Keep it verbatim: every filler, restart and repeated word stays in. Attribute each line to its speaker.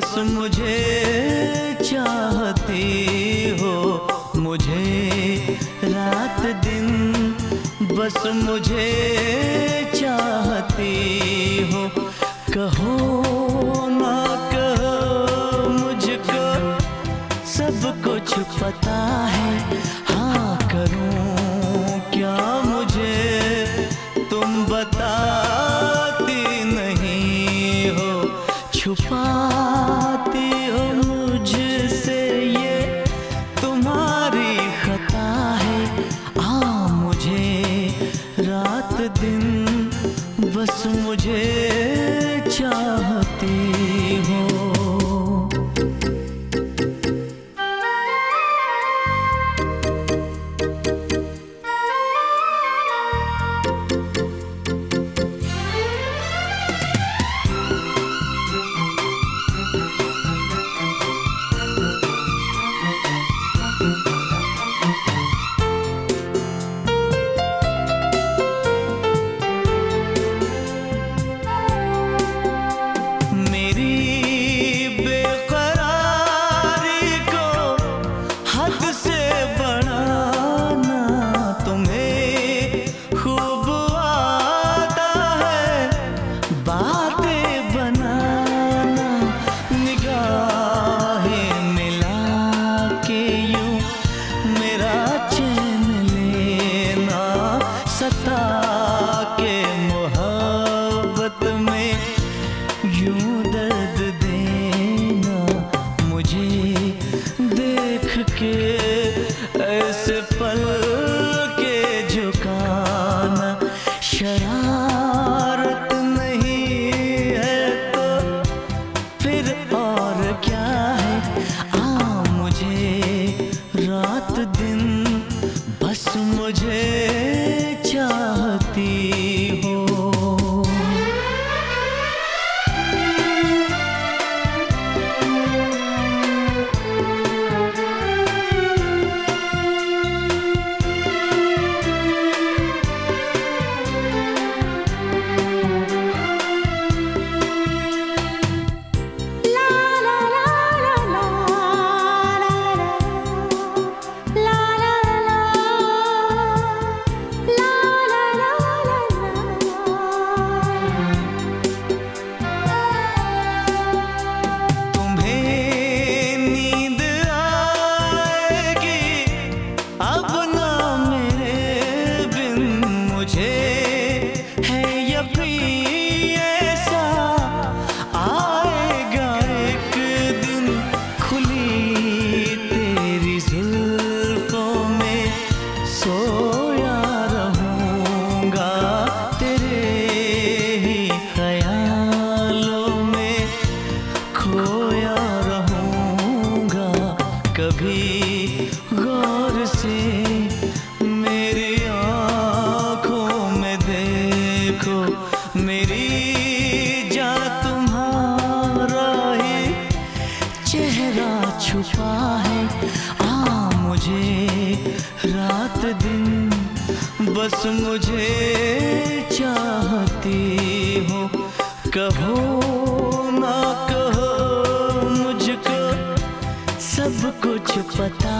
Speaker 1: बस मुझे चाहती हो, मुझे रात दिन बस मुझे चाहती हो। कहो ना कहो मुझको सब कुछ पता है, हाँ करूं क्या मुझे तुम बताती नहीं हो। छुपाती हो मुझसे ये तुम्हारी खता है, आ मुझे रात दिन बस मुझे चाहती हो। ऐसे पल के झुकाना शरारत नहीं है तो फिर और क्या है। आ मुझे रात दिन बस मुझे चाहती हो। कभी गौर से मेरी आँखों में देखो, मेरी जान तुम्हारा ही चेहरा छुपा है। आ मुझे रात दिन बस मुझे चाहती हो। कहो ना कहो मुझको सब कुछ पता